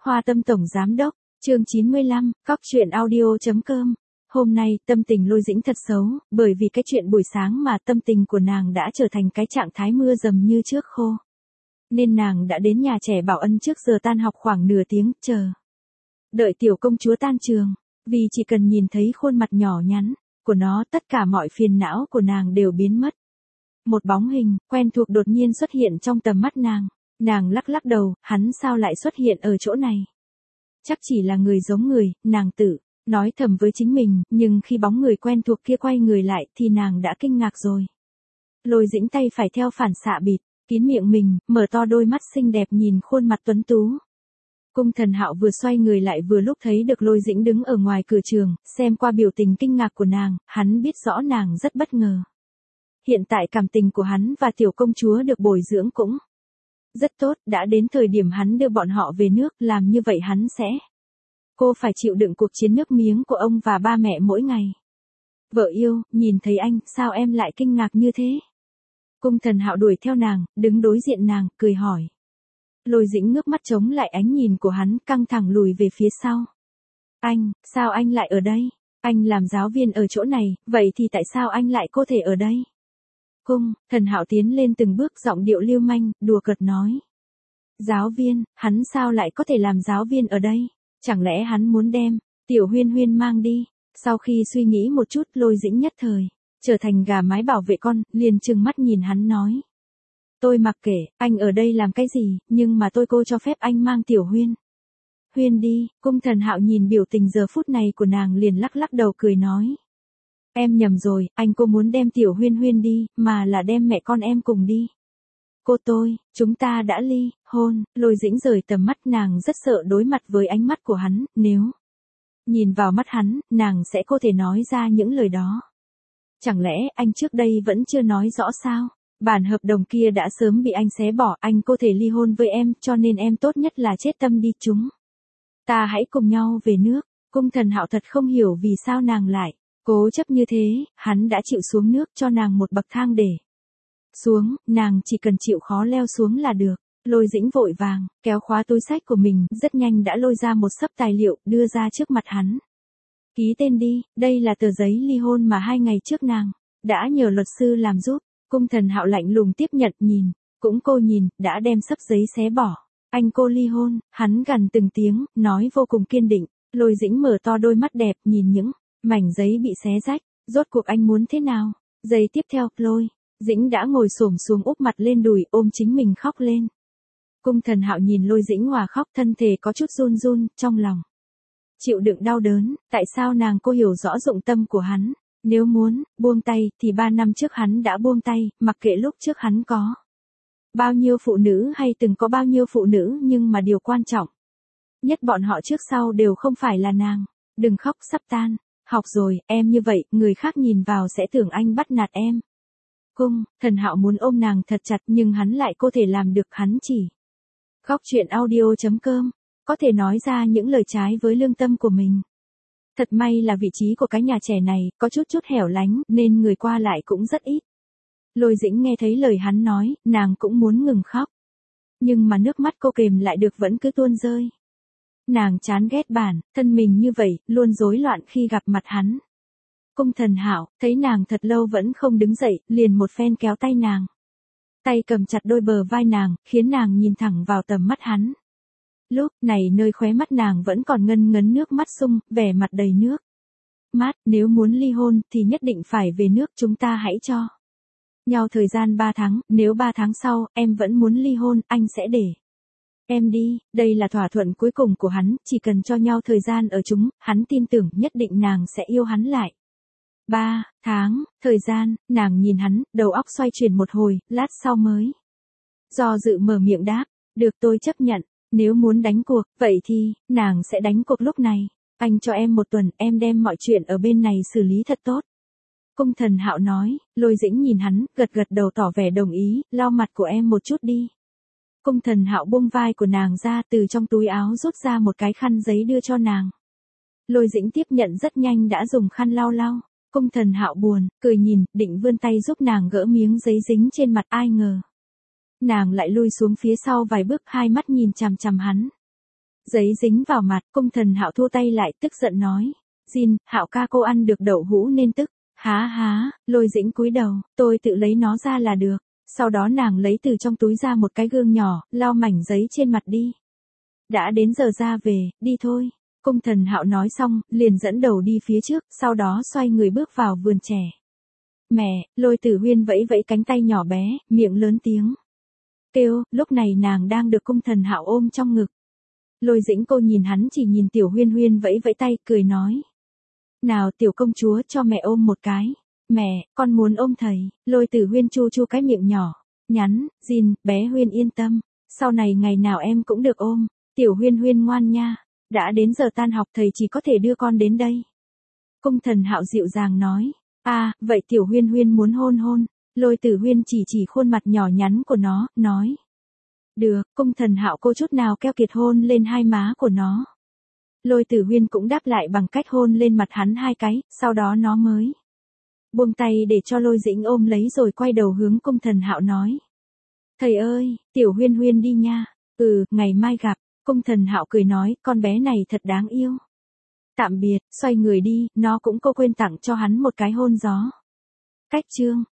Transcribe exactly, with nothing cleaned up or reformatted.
Hoa Tâm Tổng Giám Đốc, chương chín mươi lăm, cóc truyện audio.com. Hôm nay, tâm tình Lôi Dĩnh thật xấu, bởi vì cái chuyện buổi sáng mà tâm tình của nàng đã trở thành cái trạng thái mưa dầm như trước khô. Nên nàng đã đến nhà trẻ Bảo Ân trước giờ tan học khoảng nửa tiếng, chờ. Đợi tiểu công chúa tan trường, vì chỉ cần nhìn thấy khuôn mặt nhỏ nhắn của nó, tất cả mọi phiền não của nàng đều biến mất. Một bóng hình quen thuộc đột nhiên xuất hiện trong tầm mắt nàng. Nàng lắc lắc đầu, hắn sao lại xuất hiện ở chỗ này? Chắc chỉ là người giống người, nàng tự nói thầm với chính mình, nhưng khi bóng người quen thuộc kia quay người lại thì nàng đã kinh ngạc rồi. Lôi Dĩnh tay phải theo phản xạ bịt kín miệng mình, mở to đôi mắt xinh đẹp nhìn khuôn mặt tuấn tú. Cung Thần Hạo vừa xoay người lại vừa lúc thấy được Lôi Dĩnh đứng ở ngoài cửa trường, xem qua biểu tình kinh ngạc của nàng, hắn biết rõ nàng rất bất ngờ. Hiện tại cảm tình của hắn và tiểu công chúa được bồi dưỡng cũng rất tốt, đã đến thời điểm hắn đưa bọn họ về nước, làm như vậy hắn sẽ. Cô phải chịu đựng cuộc chiến nước miếng của ông và ba mẹ mỗi ngày. Vợ yêu, nhìn thấy anh, sao em lại kinh ngạc như thế? Cung Thần Hạo đuổi theo nàng, đứng đối diện nàng, cười hỏi. Lôi Dĩnh ngước mắt chống lại ánh nhìn của hắn, căng thẳng lùi về phía sau. Anh, sao anh lại ở đây? Anh làm giáo viên ở chỗ này, vậy thì tại sao anh lại có thể ở đây? Cung Thần Hạo tiến lên từng bước, giọng điệu lưu manh, đùa cợt nói. Giáo viên, hắn sao lại có thể làm giáo viên ở đây? Chẳng lẽ hắn muốn đem Tiểu Huyên Huyên mang đi? Sau khi suy nghĩ một chút, Lôi Dĩnh nhất thời trở thành gà mái bảo vệ con, liền trừng mắt nhìn hắn nói. Tôi mặc kệ, anh ở đây làm cái gì, nhưng mà tôi cô cho phép anh mang Tiểu Huyên Huyên đi. Cung Thần Hạo nhìn biểu tình giờ phút này của nàng liền lắc lắc đầu cười nói. Em nhầm rồi, anh cô muốn đem Tiểu Huyên Huyên đi, mà là đem mẹ con em cùng đi. Cô tôi, chúng ta đã ly hôn. Lôi Dĩnh rời tầm mắt, nàng rất sợ đối mặt với ánh mắt của hắn, nếu nhìn vào mắt hắn, nàng sẽ có thể nói ra những lời đó. Chẳng lẽ anh trước đây vẫn chưa nói rõ sao? Bản hợp đồng kia đã sớm bị anh xé bỏ, anh có thể ly hôn với em, cho nên em tốt nhất là chết tâm đi chúng. Ta hãy cùng nhau về nước. Cung Thần Hạo thật không hiểu vì sao nàng lại cố chấp như thế, hắn đã chịu xuống nước cho nàng một bậc thang để xuống, nàng chỉ cần chịu khó leo xuống là được. Lôi Dĩnh vội vàng kéo khóa túi xách của mình, rất nhanh đã lôi ra một xấp tài liệu, đưa ra trước mặt hắn. Ký tên đi, đây là tờ giấy ly hôn mà hai ngày trước nàng đã nhờ luật sư làm giúp. Cung Thần Hạo lạnh lùng tiếp nhận, nhìn, cũng cô nhìn, đã đem xấp giấy xé bỏ. Anh cô ly hôn, hắn gằn từng tiếng, nói vô cùng kiên định. Lôi Dĩnh mở to đôi mắt đẹp, nhìn những mảnh giấy bị xé rách, rốt cuộc anh muốn thế nào? Giây tiếp theo, Lôi Dĩnh đã ngồi xổm xuống úp mặt lên đùi, ôm chính mình khóc lên. Cung Thần Hạo nhìn Lôi Dĩnh hòa khóc, thân thể có chút run run, trong lòng chịu đựng đau đớn, tại sao nàng cô hiểu rõ dụng tâm của hắn? Nếu muốn buông tay thì ba năm trước hắn đã buông tay, mặc kệ lúc trước hắn có bao nhiêu phụ nữ hay từng có bao nhiêu phụ nữ, nhưng mà điều quan trọng nhất bọn họ trước sau đều không phải là nàng. Đừng khóc, sắp tan học rồi, em như vậy, người khác nhìn vào sẽ tưởng anh bắt nạt em. Cung Thần Hạo muốn ôm nàng thật chặt, nhưng hắn lại có thể làm được, hắn chỉ. Cóc truyện audio.com, có thể nói ra những lời trái với lương tâm của mình. Thật may là vị trí của cái nhà trẻ này có chút chút hẻo lánh, nên người qua lại cũng rất ít. Lôi Dĩnh nghe thấy lời hắn nói, nàng cũng muốn ngừng khóc. Nhưng mà nước mắt cô kềm lại được vẫn cứ tuôn rơi. Nàng chán ghét bản thân mình như vậy, luôn rối loạn khi gặp mặt hắn. Cung Thần Hạo thấy nàng thật lâu vẫn không đứng dậy, liền một phen kéo tay nàng. Tay cầm chặt đôi bờ vai nàng, khiến nàng nhìn thẳng vào tầm mắt hắn. Lúc này nơi khóe mắt nàng vẫn còn ngân ngấn nước mắt sung, vẻ mặt đầy nước mắt. Nếu muốn ly hôn thì nhất định phải về nước, chúng ta hãy cho nhau thời gian ba tháng, nếu ba tháng sau em vẫn muốn ly hôn, anh sẽ để em đi. Đây là thỏa thuận cuối cùng của hắn, chỉ cần cho nhau thời gian ở chúng, hắn tin tưởng nhất định nàng sẽ yêu hắn lại. Ba tháng, thời gian, nàng nhìn hắn, đầu óc xoay chuyển một hồi, lát sau mới do dự mở miệng đáp, được, tôi chấp nhận. Nếu muốn đánh cuộc, vậy thì, nàng sẽ đánh cuộc lúc này. Anh cho em một tuần, em đem mọi chuyện ở bên này xử lý thật tốt. Cung Thần Hạo nói. Lôi Dĩnh nhìn hắn, gật gật đầu tỏ vẻ đồng ý, lau mặt của em một chút đi. Cung Thần Hạo buông vai của nàng ra, từ trong túi áo rút ra một cái khăn giấy đưa cho nàng. Lôi Dĩnh tiếp nhận rất nhanh đã dùng khăn lau lau. Cung Thần Hạo buồn, cười nhìn, định vươn tay giúp nàng gỡ miếng giấy dính trên mặt, ai ngờ. Nàng lại lui xuống phía sau vài bước, hai mắt nhìn chằm chằm hắn. Giấy dính vào mặt, Cung Thần Hạo thu tay lại, tức giận nói. Jin, Hạo ca cô ăn được đậu hũ nên tức. Há há, Lôi Dĩnh cúi đầu, tôi tự lấy nó ra là được. Sau đó nàng lấy từ trong túi ra một cái gương nhỏ, lau mảnh giấy trên mặt đi. Đã đến giờ ra về, đi thôi. Cung Thần Hạo nói xong, liền dẫn đầu đi phía trước, sau đó xoay người bước vào vườn trẻ. Mẹ, Lôi Tử Huyên vẫy vẫy cánh tay nhỏ bé, miệng lớn tiếng kêu, lúc này nàng đang được Cung Thần Hạo ôm trong ngực. Lôi Dĩnh cô nhìn hắn chỉ nhìn Tiểu Huyên Huyên vẫy vẫy tay, cười nói. Nào tiểu công chúa cho mẹ ôm một cái. Mẹ, con muốn ôm thầy. Lôi Tử Huyên chu chu cái miệng nhỏ. Nhắn, Jin, bé Huyên yên tâm. Sau này ngày nào em cũng được ôm. Tiểu Huyên Huyên ngoan nha. Đã đến giờ tan học thầy chỉ có thể đưa con đến đây. Cung Thần Hạo dịu dàng nói. À, vậy Tiểu Huyên Huyên muốn hôn hôn. Lôi Tử Huyên chỉ chỉ khuôn mặt nhỏ nhắn của nó, nói. Được, Cung Thần Hạo cô chút nào keo kiệt hôn lên hai má của nó. Lôi Tử Huyên cũng đáp lại bằng cách hôn lên mặt hắn hai cái, sau đó nó mới buông tay để cho Lôi Dĩnh ôm lấy rồi quay đầu hướng Cung Thần Hạo nói. Thầy ơi, Tiểu Huyên Huyên đi nha. Ừ, ngày mai gặp. Cung Thần Hạo cười nói, con bé này thật đáng yêu. Tạm biệt, xoay người đi, nó cũng cô quên tặng cho hắn một cái hôn gió. Cách chương